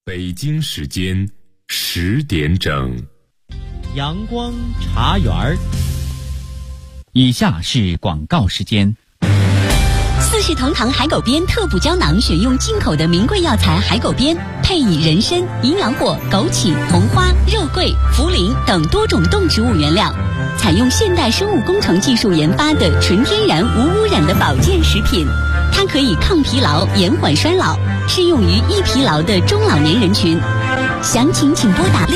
北京时间10点整， 阳光茶园儿。 以下是广告时间。 四世同堂海狗鞭特补胶囊选用进口的名贵药材海狗鞭，配以人参、营养果、枸杞、红花、肉桂、茯苓等多种动植物原料，采用现代生物工程技术研发的纯天然无污染的保健食品。它可以抗疲劳、延缓衰老，适用于易疲劳的中老年人群。详情请拨打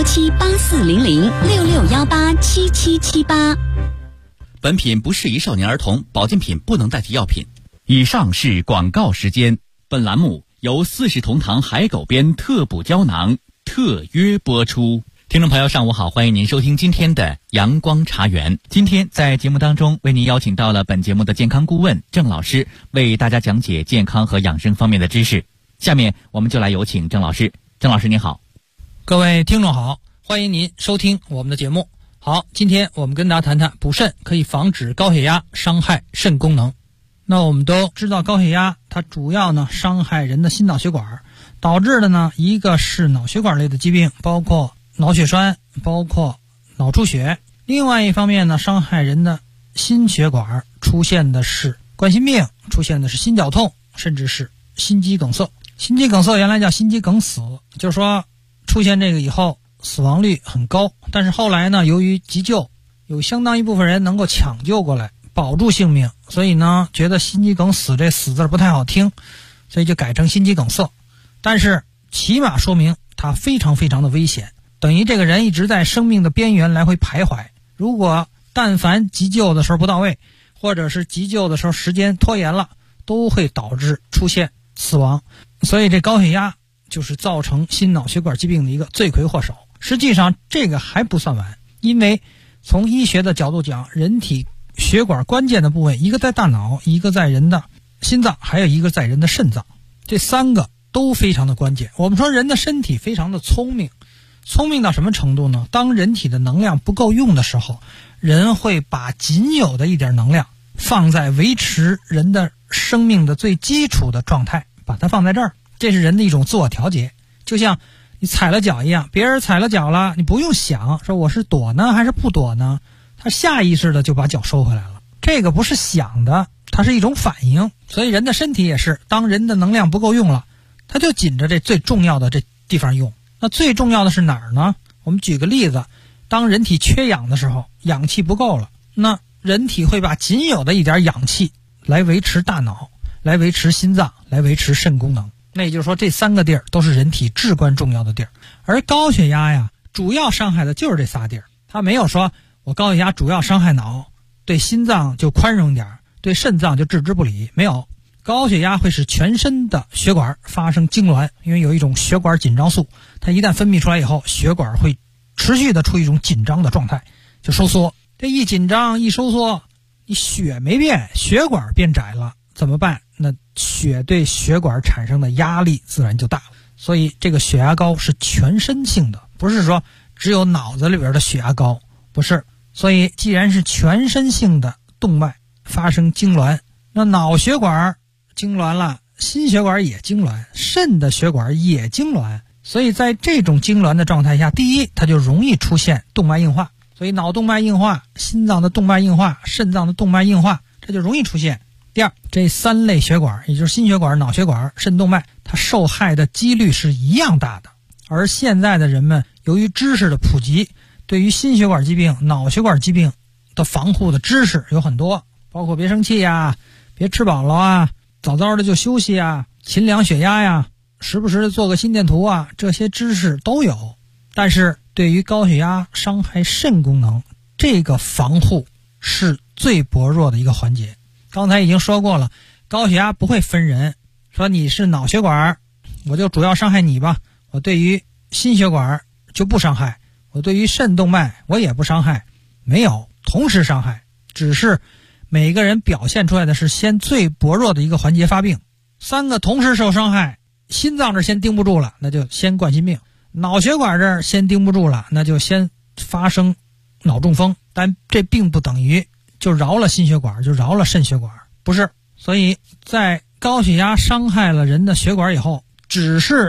6617840066187778。 本品不适宜少年儿童，保健品不能代替药品。以上是广告时间。本栏目由四世同堂海狗鞭特补胶囊特约播出。听众朋友上午好，欢迎您收听今天的阳光茶园。今天在节目当中为您邀请到了本节目的健康顾问郑老师，为大家讲解健康和养生方面的知识。下面我们就来有请郑老师。郑老师您好。 各位听众好，欢迎您收听我们的节目。好，今天我们跟大家谈谈补肾可以防止高血压伤害肾功能。那我们都知道高血压它主要呢伤害人的心脑血管，导致的呢一个是脑血管类的疾病，包括脑血栓，包括脑出血。另外一方面呢，伤害人的心血管，出现的是冠心病，出现的是心绞痛，甚至是心肌梗塞。心肌梗塞原来叫心肌梗死，就是说出现这个以后死亡率很高，但是后来呢，由于急救有相当一部分人能够抢救过来保住性命，所以呢觉得心肌梗死这死字不太好听，所以就改成心肌梗塞。但是起码说明它非常非常的危险，等于这个人一直在生命的边缘来回徘徊。如果但凡急救的时候不到位，或者是急救的时候时间拖延了，都会导致出现死亡。所以这高血压就是造成心脑血管疾病的一个罪魁祸首。实际上这个还不算完，因为从医学的角度讲，人体血管关键的部位，一个在大脑，一个在人的心脏，还有一个在人的肾脏，这三个都非常的关键。我们说人的身体非常的聪明，聪明到什么程度呢？当人体的能量不够用的时候，人会把仅有的一点能量放在维持人的生命的最基础的状态，把它放在这儿，这是人的一种自我调节。就像你踩了脚一样，别人踩了脚了，你不用想说我是躲呢还是不躲呢，他下意识的就把脚收回来了。这个不是想的，它是一种反应。所以人的身体也是，当人的能量不够用了，他就紧着这最重要的这地方用。那最重要的是哪儿呢？我们举个例子，当人体缺氧的时候，氧气不够了，那人体会把仅有的一点氧气来维持大脑，来维持心脏，来维持肾功能。那也就是说，这三个地儿都是人体至关重要的地儿。而高血压呀，主要伤害的就是这仨地儿。它没有说我高血压主要伤害脑，对心脏就宽容点，对肾脏就置之不理，没有。高血压会使全身的血管发生痉挛，因为有一种血管紧张素，它一旦分泌出来以后，血管会持续的处于一种紧张的状态，就收缩。这一紧张一收缩，你血没变，血管变窄了，怎么办？那血对血管产生的压力自然就大了。所以这个血压高是全身性的，不是说只有脑子里边的血压高，不是。所以既然是全身性的动脉发生痉挛，那脑血管痉挛了，心血管也痉挛，肾的血管也痉挛。所以在这种痉挛的状态下，第一，它就容易出现动脉硬化。所以脑动脉硬化、心脏的动脉硬化、肾脏的动脉硬化，这就容易出现。第二，这三类血管，也就是心血管、脑血管、肾动脉，它受害的几率是一样大的。而现在的人们由于知识的普及，对于心血管疾病、脑血管疾病的防护的知识有很多，包括别生气呀，别吃饱了啊，早早的就休息啊，勤量血压呀，时不时的做个心电图啊，这些知识都有。但是对于高血压伤害肾功能，这个防护是最薄弱的一个环节。刚才已经说过了，高血压不会分人，说你是脑血管，我就主要伤害你吧，我对于心血管就不伤害，我对于肾动脉我也不伤害，没有，同时伤害，只是每个人表现出来的是先最薄弱的一个环节发病。三个同时受伤害，心脏这先盯不住了，那就先冠心病；脑血管这儿先盯不住了，那就先发生脑中风。但这并不等于就饶了心血管，就饶了肾血管，不是。所以在高血压伤害了人的血管以后，只是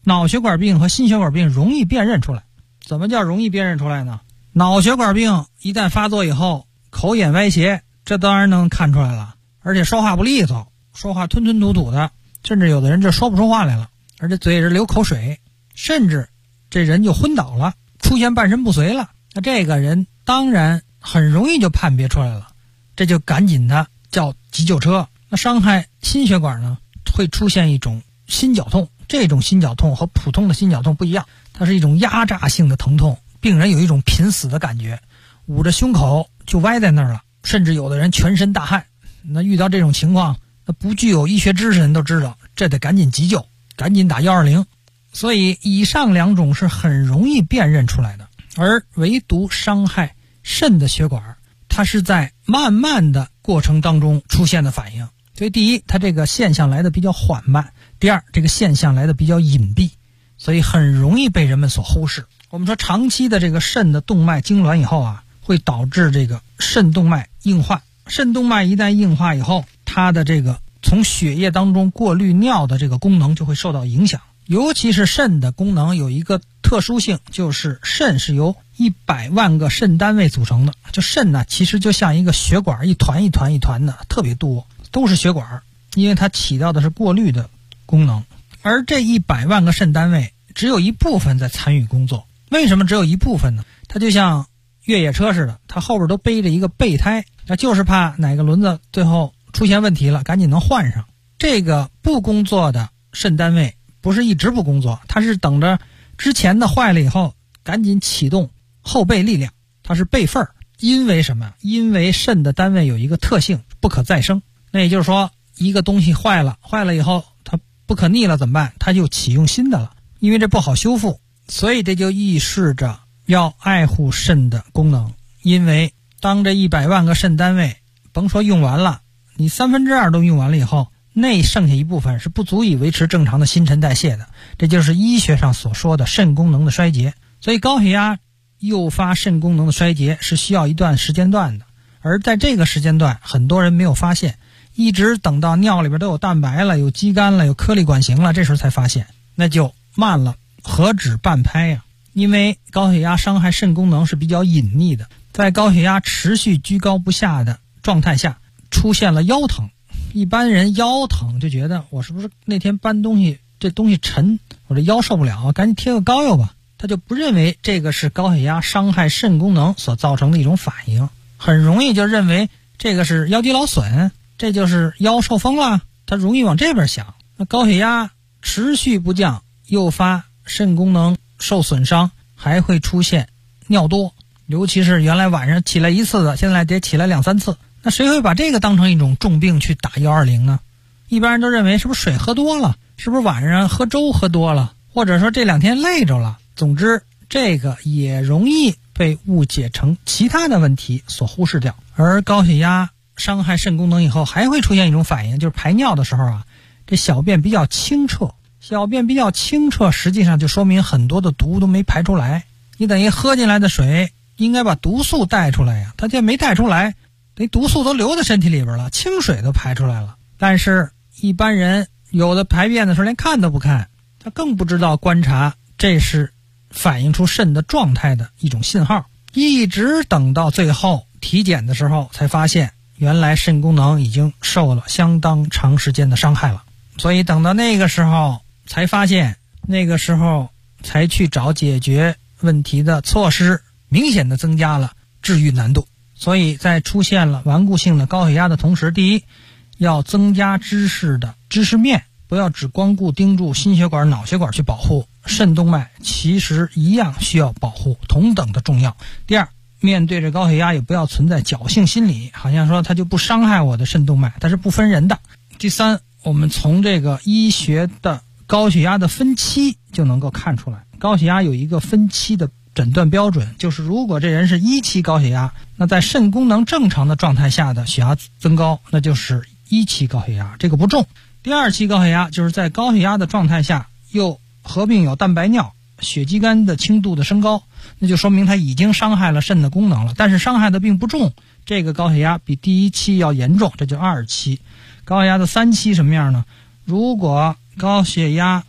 脑血管病和心血管病容易辨认出来。怎么叫容易辨认出来呢？脑血管病一旦发作以后，口眼歪斜，这当然能看出来了，而且说话不利索，说话吞吞吐吐的，甚至有的人就说不出话来了，而且嘴里流口水，甚至这人就昏倒了，出现半身不遂了。那这个人当然很容易就判别出来了，这就赶紧的叫急救车。那伤害心血管呢，会出现一种心绞痛，这种心绞痛和普通的心绞痛不一样，它是一种压榨性的疼痛，病人有一种濒死的感觉，捂着胸口就歪在那儿了，甚至有的人全身大汗。那遇到这种情况，那不具有医学知识的人都知道，这得赶紧急救，赶紧打120。所以以上两种是很容易辨认出来的，而唯独伤害肾的血管，它是在慢慢的过程当中出现的反应。所以第一，它这个现象来的比较缓慢；第二，这个现象来的比较隐蔽，所以很容易被人们所忽视。我们说长期的这个肾的动脉痉挛以后啊，会导致这个肾动脉硬化。肾动脉一旦硬化以后，它的这个从血液当中过滤尿的这个功能就会受到影响。尤其是肾的功能有一个特殊性，就是肾是由100万个肾单位组成的。就肾呢，其实就像一个血管，一团一团一团的，特别多，都是血管，因为它起到的是过滤的功能。而这100万个肾单位只有一部分在参与工作。为什么只有一部分呢？它就像越野车似的，它后边都背着一个备胎，那就是怕哪个轮子最后出现问题了，赶紧能换上。这个不工作的肾单位不是一直不工作，它是等着之前的坏了以后赶紧启动后备力量，它是备份儿。因为什么？因为肾的单位有一个特性，不可再生。那也就是说，一个东西坏了以后它不可逆了怎么办？它就启用新的了，因为这不好修复。所以这就预示着要爱护肾的功能。因为当这100万个肾单位甭说用完了，你2/3都用完了以后，那剩下一部分是不足以维持正常的新陈代谢的，这就是医学上所说的肾功能的衰竭。所以高血压诱发肾功能的衰竭是需要一段时间段的，而在这个时间段很多人没有发现，一直等到尿里边都有蛋白了，有肌酐了，有颗粒管型了，这时候才发现，那就慢了，何止半拍呀。因为高血压伤害肾功能是比较隐匿的，在高血压持续居高不下的状态下出现了腰疼。一般人腰疼就觉得我是不是那天搬东西这东西沉，我这腰受不了，赶紧贴个膏药吧。他就不认为这个是高血压伤害肾功能所造成的一种反应，很容易就认为这个是腰肌劳损，这就是腰受风了，他容易往这边想。那高血压持续不降，诱发肾功能受损伤，还会出现尿多，尤其是原来晚上起来1次的，现在得起来2、3次。那谁会把这个当成一种重病去打120呢？一般人都认为是不是水喝多了，是不是晚上喝粥喝多了，或者说这2天累着了。总之这个也容易被误解成其他的问题所忽视掉。而高血压伤害肾功能以后还会出现一种反应，就是排尿的时候啊，这小便比较清澈。小便比较清澈实际上就说明很多的毒都没排出来，你等于喝进来的水应该把毒素带出来呀，它这没带出来，那毒素都留在身体里边了，清水都排出来了。但是一般人有的排便的时候连看都不看，他更不知道观察，这是反映出肾的状态的一种信号。一直等到最后体检的时候才发现，原来肾功能已经受了相当长时间的伤害了。所以等到那个时候才发现，那个时候才去找解决问题的措施，明显的增加了治愈难度。所以在出现了顽固性的高血压的同时，第一，要增加知识面，不要只光顾盯住心血管、脑血管去保护，肾动脉其实一样需要保护，同等的重要。第二，面对着高血压也不要存在侥幸心理，好像说它就不伤害我的肾动脉，它是不分人的。第三，我们从这个医学的高血压的分期就能够看出来，高血压有一个分期的诊断标准，就是如果这人是1期高血压，那在肾功能正常的状态下的血压增高，那就是1期高血压，这个不重。第2期高血压就是在高血压的状态下又合并有蛋白尿，血肌酐的轻度的升高，那就说明它已经伤害了肾的功能了，但是伤害的并不重，这个高血压比第1期要严重，这就2期。高血压的3期什么样呢？如果高血压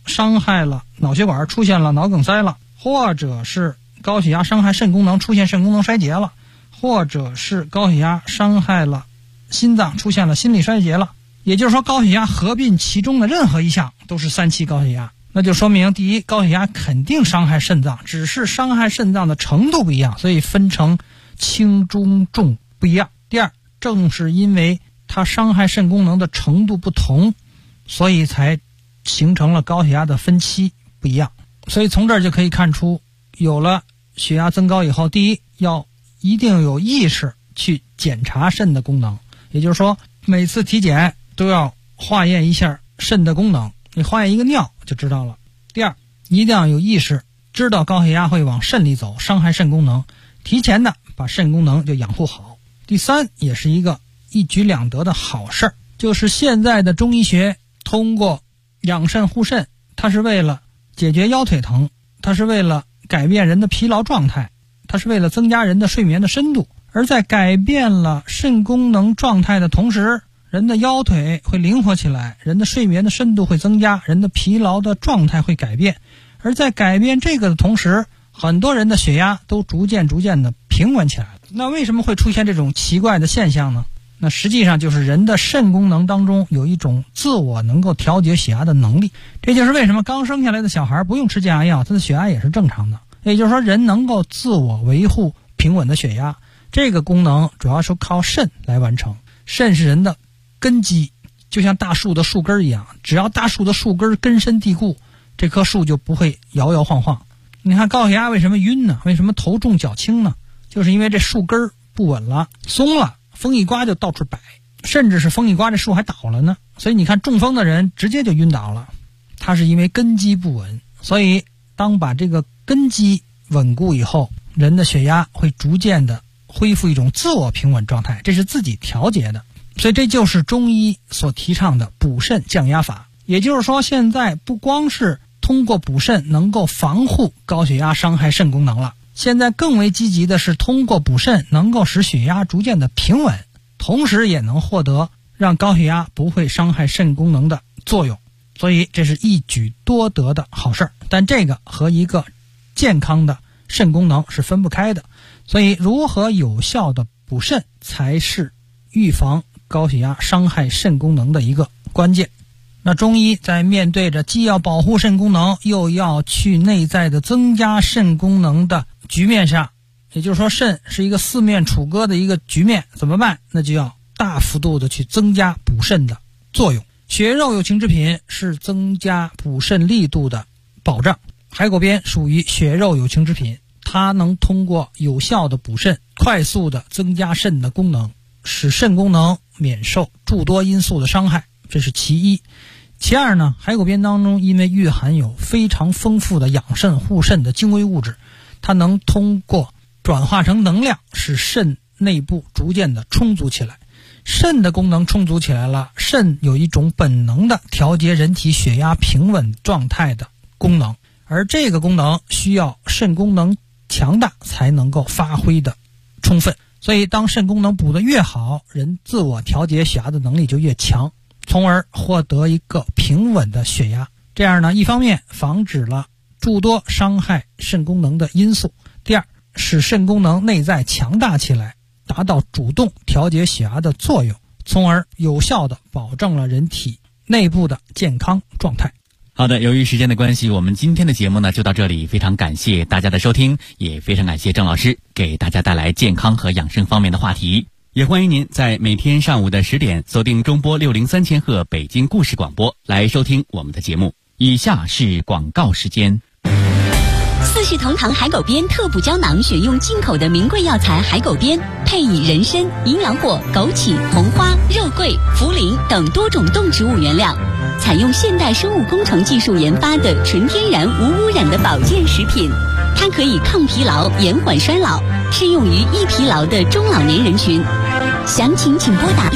伤害了脑血管，出现了脑梗塞了，或者是高血压伤害肾功能，出现肾功能衰竭了，或者是高血压伤害了心脏，出现了心力衰竭了。也就是说，高血压合并其中的任何一项都是3期高血压，那就说明第一，高血压肯定伤害肾脏，只是伤害肾脏的程度不一样，所以分成轻中重不一样。第二，正是因为它伤害肾功能的程度不同，所以才形成了高血压的分期不一样。所以从这儿就可以看出，有了血压增高以后，第一，要一定有意识去检查肾的功能，也就是说每次体检都要化验一下肾的功能，你化验一个尿就知道了。第二，一定要有意识知道高血压会往肾里走，伤害肾功能，提前的把肾功能就养护好。第三，也是一个一举两得的好事儿，就是现在的中医学通过养肾护肾，它是为了解决腰腿疼，它是为了改变人的疲劳状态，它是为了增加人的睡眠的深度。而在改变了肾功能状态的同时，人的腰腿会灵活起来，人的睡眠的深度会增加，人的疲劳的状态会改变。而在改变这个的同时，很多人的血压都逐渐的平稳起来了。那为什么会出现这种奇怪的现象呢？那实际上就是人的肾功能当中有一种自我能够调节血压的能力。这就是为什么刚生下来的小孩不用吃降压药，他的血压也是正常的。也就是说，人能够自我维护平稳的血压，这个功能主要是靠肾来完成。肾是人的根基，就像大树的树根一样，只要大树的树根根深蒂固，这棵树就不会摇摇晃晃。你看高血压为什么晕呢？为什么头重脚轻呢？就是因为这树根不稳了，松了，风一刮就到处摆，甚至是风一刮这树还倒了呢。所以你看中风的人直接就晕倒了，他是因为根基不稳。所以当把这个根基稳固以后，人的血压会逐渐的恢复一种自我平稳状态，这是自己调节的。所以这就是中医所提倡的补肾降压法。也就是说，现在不光是通过补肾能够防护高血压伤害肾功能了，现在更为积极的是通过补肾能够使血压逐渐的平稳，同时也能获得让高血压不会伤害肾功能的作用。所以这是一举多得的好事儿，但这个和一个健康的肾功能是分不开的。所以如何有效的补肾才是预防高血压伤害肾功能的一个关键。那中医在面对着既要保护肾功能又要去内在的增加肾功能的局面上，也就是说肾是一个四面楚歌的一个局面，怎么办？那就要大幅度的去增加补肾的作用。血肉有情之品是增加补肾力度的保障，海狗鞭属于血肉有情之品，它能通过有效的补肾快速的增加肾的功能，使肾功能免受诸多因素的伤害，这是其一。其二呢，海狗鞭当中因为蕴含有非常丰富的养肾护肾的精微物质，它能通过转化成能量，使肾内部逐渐的充足起来。肾的功能充足起来了，肾有一种本能的调节人体血压平稳状态的功能，而这个功能需要肾功能强大才能够发挥的充分。所以当肾功能补得越好，人自我调节血压的能力就越强，从而获得一个平稳的血压。这样呢，一方面防止了诸多伤害肾功能的因素，第二，使肾功能内在强大起来，达到主动调节血压的作用，从而有效地保证了人体内部的健康状态。 好的，由于时间的关系，我们今天的节目呢就到这里，非常感谢大家的收听，也非常感谢郑老师给大家带来健康和养生方面的话题。也欢迎您在每天上午的10点锁定中波603千赫北京故事广播来收听我们的节目。以下是广告时间。 四世同堂海狗鞭特补胶囊选用进口的名贵药材海狗鞭，配以人参、营养火、枸杞、红花、肉桂、茯苓等多种动植物原料，采用现代生物工程技术研发的纯天然无污染的保健食品。它可以抗疲劳、延缓衰老，适用于易疲劳的中老年人群。详情请拨打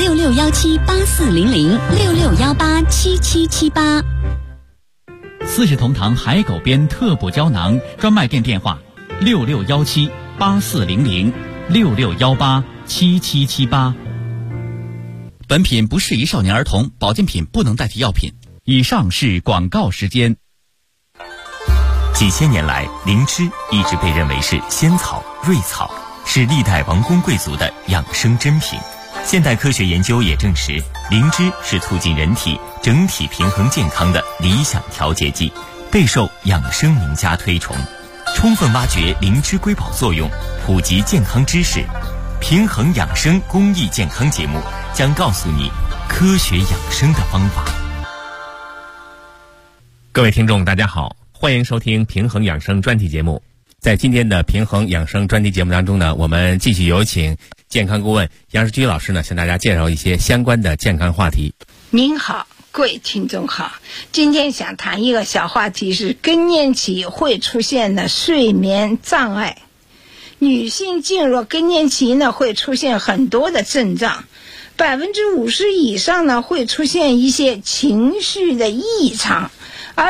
6617840066187778。 四世同堂海狗鞭特补胶囊专卖店电话6617840066187778。本品不适宜少年儿童，保健品不能代替药品。以上是广告时间。 几千年来，灵芝一直被认为是仙草、瑞草，是历代王公贵族的养生珍品。现代科学研究也证实，灵芝是促进人体整体平衡健康的理想调节剂，备受养生名家推崇。充分挖掘灵芝瑰宝作用，普及健康知识，平衡养生公益健康节目将告诉你科学养生的方法。 各位听众大家好，欢迎收听平衡养生专题节目。在今天的平衡养生专题节目当中呢，我们继续有请健康顾问杨世居老师呢，向大家介绍一些相关的健康话题。 您好，各位听众好，今天想谈一个小话题，是更年期会出现的睡眠障碍。女性进入更年期呢，会出现很多的症状，50%以上呢会出现一些情绪的异常，而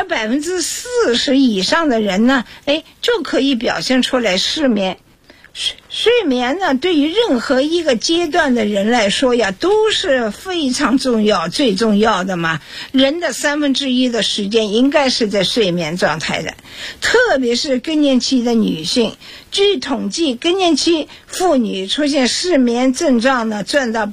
40%以上的人呢，就可以表现出来失眠。睡眠呢，对于任何一个阶段的人来说呀，都是非常重要、最重要的嘛。人的1/3的时间应该是在睡眠状态的，特别是更年期的女性。据统计，更年期妇女出现失眠症状呢，占到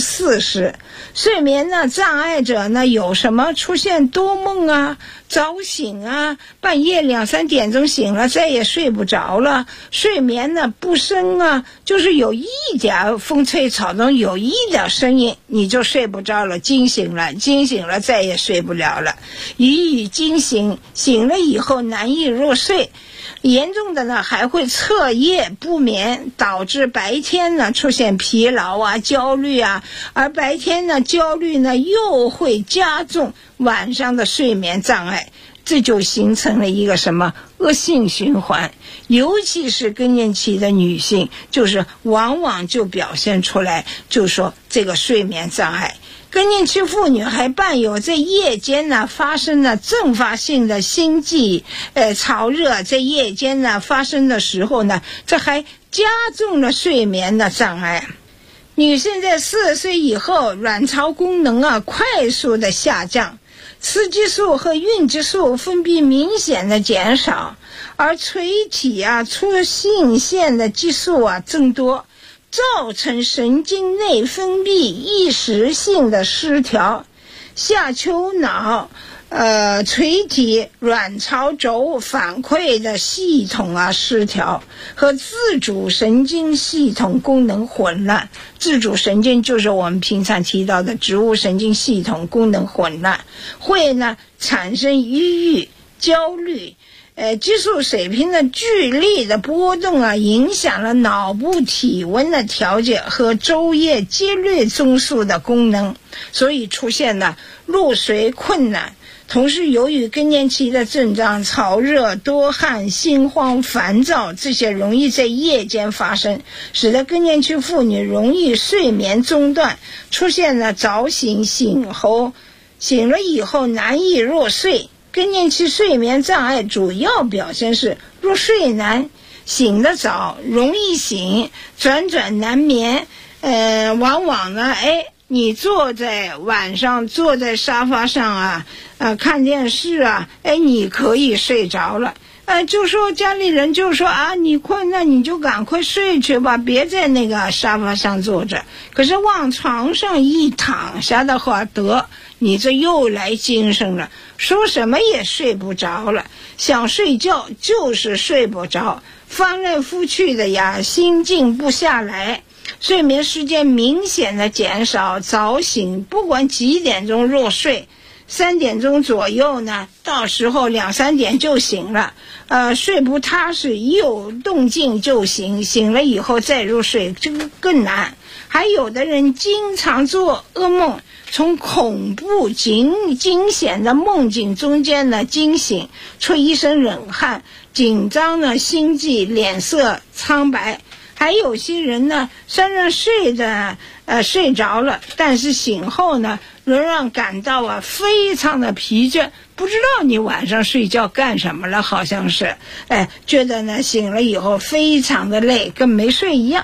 40%。睡眠呢障碍者呢，有什么？出现多梦啊、早醒啊，半夜2、3点钟醒了，再也睡不着了。睡眠呢不深啊，就是有一点风吹草动，有一点声音，你就睡不着了，惊醒了再也睡不了了。一遇惊醒，醒了以后难以入睡。严重的呢，还会彻夜不眠，导致白天呢出现疲劳啊、焦虑啊，而白天呢焦虑呢又会加重晚上的睡眠障碍，这就形成了一个什么恶性循环。尤其是更年期的女性，就是往往就表现出来，就说这个睡眠障碍。更年期妇女还伴有在夜间呢发生了阵发性的心悸、潮热，在夜间呢发生的时候呢，这还加重了睡眠的障碍。女性在40岁以后，卵巢功能啊快速的下降，雌激素和孕激素分泌明显的减少，而垂体啊出性腺的激素啊增多，造成神经内分泌一时性的失调，下丘脑、垂体、卵巢轴反馈的系统啊失调，和自主神经系统功能混乱。自主神经就是我们平常提到的植物神经系统功能混乱，会呢产生抑郁、焦虑。激素水平的剧烈的波动啊，影响了脑部体温的调节和昼夜节律中枢的功能，所以出现了入睡困难。同时，由于更年期的症状，潮热、多汗、心慌、烦躁，这些容易在夜间发生，使得更年期妇女容易睡眠中断，出现了早醒、醒了以后难以入睡。更年期睡眠障碍主要表现是入睡难、醒得早、容易醒、辗转难眠。往往呢，你晚上坐在沙发上啊，看电视啊，你可以睡着了。就说家里人就说啊，你困，那你就赶快睡去吧，别在那个沙发上坐着。可是往床上一躺下的话，你这又来精神了，说什么也睡不着了，想睡觉就是睡不着，翻来覆去的呀，心静不下来，睡眠时间明显的减少，早醒，不管几点钟入睡，3点钟左右呢，到时候2、3点就醒了，睡不踏实，一有动静就醒，醒了以后再入睡，这个更难。还有的人经常做噩梦，从恐怖惊险的梦境中间呢惊醒，出一身冷汗，紧张呢，心悸，脸色苍白。还有些人呢，虽然睡着了，但是醒后呢，仍然感到非常的疲倦，不知道你晚上睡觉干什么了，好像是，觉得呢醒了以后非常的累，跟没睡一样。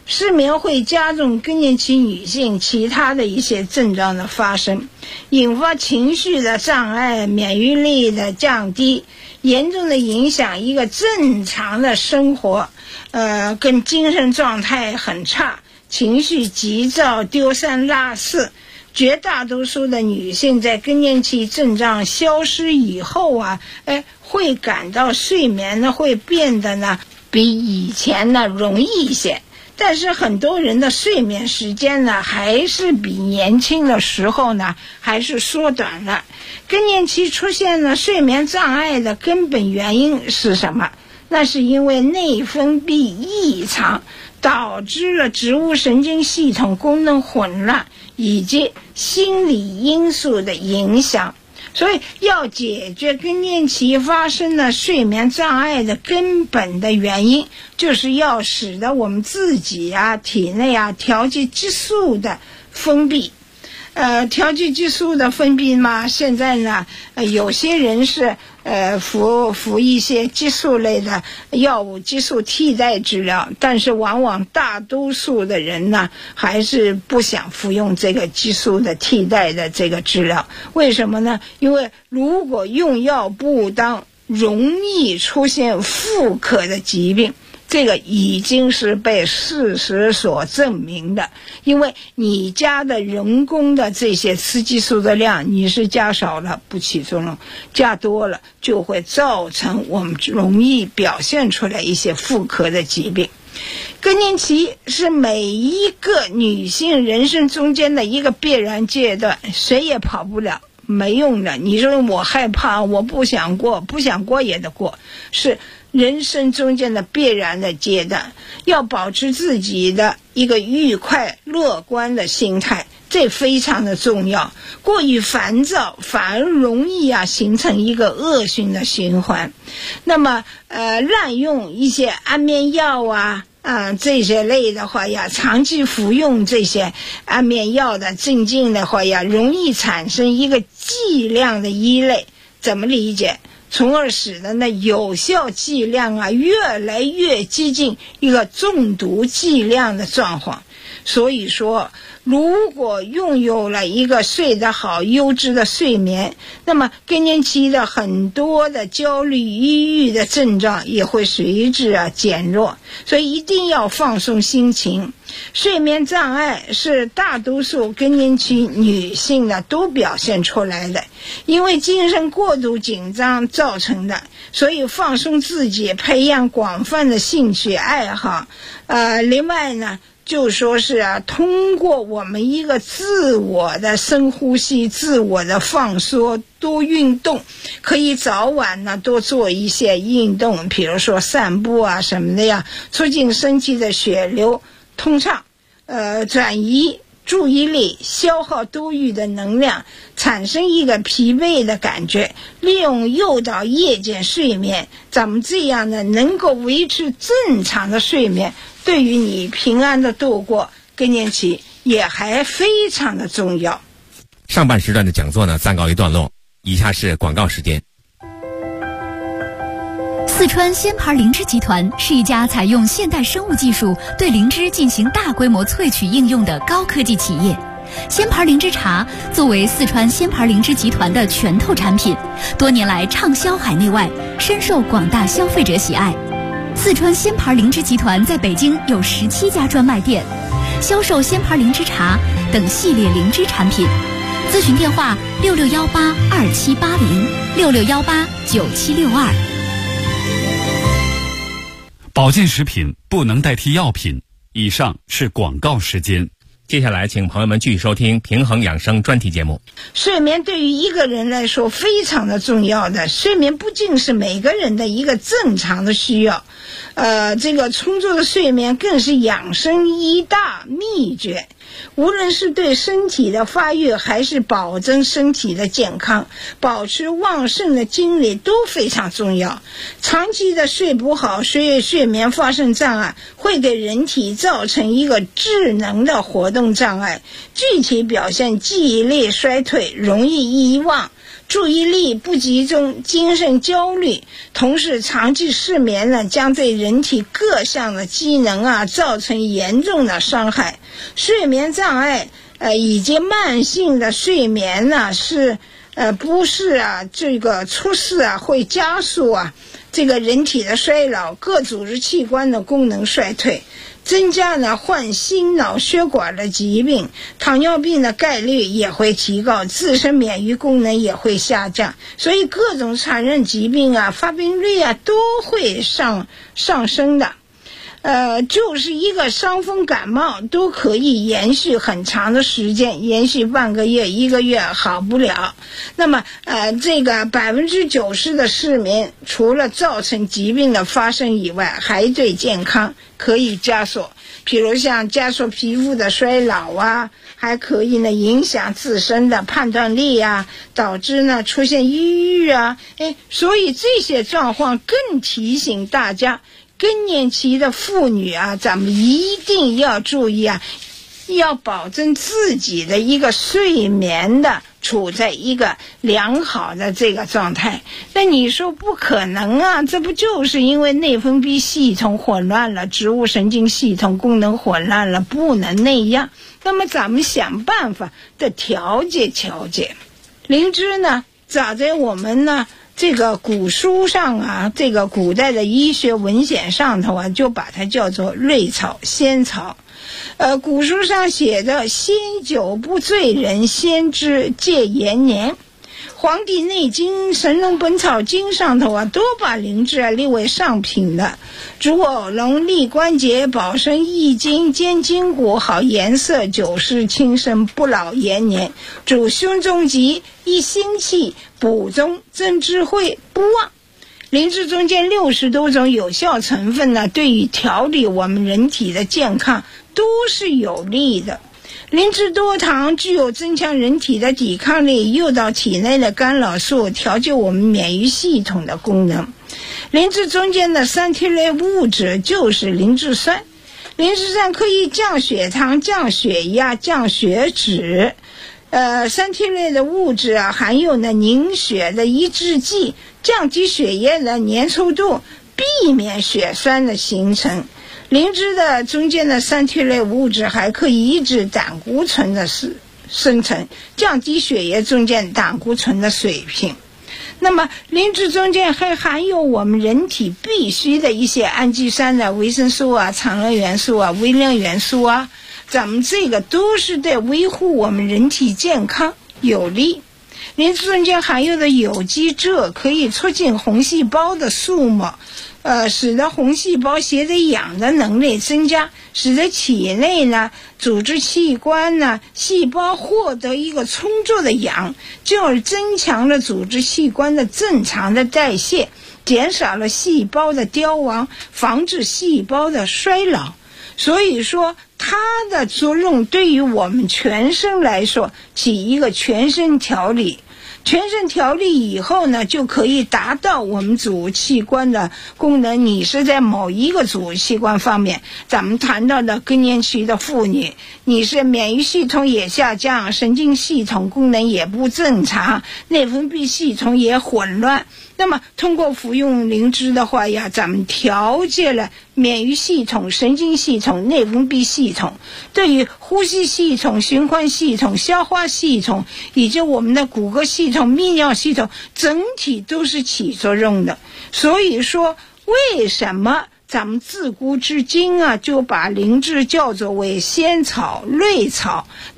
失眠会加重更年期女性其他的一些症状的发生，引发情绪的障碍，免疫力的降低，严重的影响一个正常的生活，跟精神状态很差，情绪急躁，丢三落四。绝大多数的女性在更年期症状消失以后会感到睡眠呢会变得呢比以前呢容易一些，但是很多人的睡眠时间呢还是比年轻的时候呢还是缩短了。更年期出现了睡眠障碍的根本原因是什么？那是因为内分泌异常，导致了植物神经系统功能混乱以及心理因素的影响。所以要解决更年期发生的睡眠障碍的根本的原因，就是要使得我们自己体内调节激素的分泌。调节激素的分泌嘛，现在呢有些人是服一些激素类的药物，激素替代治疗，但是往往大多数的人呢还是不想服用这个激素的替代的这个治疗。为什么呢？因为如果用药不当，容易出现妇科的疾病，这个已经是被事实所证明的。因为你加的人工的这些雌激素的量，你是加少了不起作用，加多了就会造成我们容易表现出来一些妇科的疾病。更年期是每一个女性人生中间的一个必然阶段，谁也跑不了，没用的。你说我害怕，我不想过，不想过也得过，是人生中间的必然的阶段。要保持自己的一个愉快乐观的心态，这非常的重要。过于烦躁反而容易形成一个恶性的循环。那么滥用一些安眠药这些类的话长期服用这些安眠药的镇静的话容易产生一个剂量的依赖。怎么理解？从而使得呢有效剂量越来越接近一个中毒剂量的状况。所以说，如果拥有了一个睡得好优质的睡眠，那么更年期的很多的焦虑抑郁的症状也会随之减弱。所以一定要放松心情。睡眠障碍是大多数更年期女性呢都表现出来的，因为精神过度紧张造成的。所以放松自己，培养广泛的兴趣爱好。另外呢就说是通过我们一个自我的深呼吸，自我的放松，多运动，可以早晚呢多做一些运动，比如说散步什么的促进身体的血流通畅，转移注意力，消耗多余的能量，产生一个疲惫的感觉，利用诱导夜间睡眠，咱们这样呢能够维持正常的睡眠，对于你平安的度过更年期也还非常的重要。 上半时段的讲座呢暂告一段落，以下是广告时间。 四川仙牌灵芝集团是一家采用现代生物技术对灵芝进行大规模萃取应用的高科技企业。仙牌灵芝茶作为四川仙牌灵芝集团的拳头产品，多年来畅销海内外，深受广大消费者喜爱。四川仙牌灵芝集团在北京有17家专卖店，销售仙牌灵芝茶等系列灵芝产品。咨询电话66182780，66189762。 保健食品不能代替药品。以上是广告时间。 接下来请朋友们继续收听平衡养生专题节目。 睡眠对于一个人来说非常的重要的，睡眠不仅是每个人的一个正常的需要，这个充足的睡眠更是养生一大秘诀。无论是对身体的发育还是保证身体的健康，保持旺盛的精力都非常重要。长期的睡不好，睡眠发生障碍，会给人体造成一个智能的活动障碍，具体表现记忆力衰退，容易遗忘， 注意力不集中，精神焦虑，同时长期失眠呢，将对人体各项的机能造成严重的伤害。睡眠障碍以及慢性的睡眠呢不是这个出事会加速这个人体的衰老，各组织器官的功能衰退，增加呢患心脑血管的疾病，糖尿病的概率也会提高，自身免疫功能也会下降，所以各种传染疾病发病率都会上升的。就是一个伤风感冒都可以延续很长的时间，延续半个月、1个月好不了。那么这个90%的失眠除了造成疾病的发生以外，还对健康可以加速，比如像加速皮肤的衰老还可以呢影响自身的判断力导致呢出现抑郁所以这些状况更提醒大家，更年期的妇女咱们一定要注意要保证自己的一个睡眠的处在一个良好的这个状态。那你说不可能这不就是因为内分泌系统混乱了，植物神经系统功能混乱了，不能那样。那么咱们想办法的调节。灵芝呢，早在我们呢这个古书上这个古代的医学文献上头就把它叫做瑞草、仙草。古书上写的仙酒不醉人，仙芝戒延年。黄帝内经、神农本草经上头都把灵芝列为上品的，主耳聋、利关节、保身益筋、坚筋骨、好颜色、久视轻身、不老延年，主胸中疾、益心气、补中、增智慧、不忘。灵芝中间60多种有效成分呢，对于调理我们人体的健康都是有利的。灵芝多糖具有增强人体的抵抗力，诱导体内的干扰素，调节我们免疫系统的功能。灵芝中间的三萜类物质就是灵芝酸，灵芝酸可以降血糖、降血压、降血脂。三萜类的物质含有呢凝血的抑制剂，降低血液的粘稠度，避免血栓的形成。灵芝的中间的三萜类物质还可以抑制胆固醇的生成，降低血液中间胆固醇的水平。那么灵芝中间还含有我们人体必需的一些氨基酸的维生素常热元素微量元素咱们这个都是对维护我们人体健康有利。灵芝中间含有的有机质可以促进红细胞的数目，使得红细胞携带氧的能力增加，使得体内呢组织器官呢细胞获得一个充足的氧，进而增强了组织器官的正常的代谢，减少了细胞的凋亡，防止细胞的衰老。所以说它的作用对于我们全身来说起一个全身调理。全身调理以后呢，就可以达到我们主器官的功能。你是在某一个主器官方面，咱们谈到的更年期的妇女，你是免疫系统也下降，神经系统功能也不正常，内分泌系统也混乱。那么通过服用灵芝的话咱们调节了免疫系统、神经系统、内分泌系统，对于呼吸系统、循环系统、消化系统以及我们的骨骼系统、泌尿系统整体都是起作用的。所以说为什么咱们自古至今就把灵芝叫做为仙草、瑞草？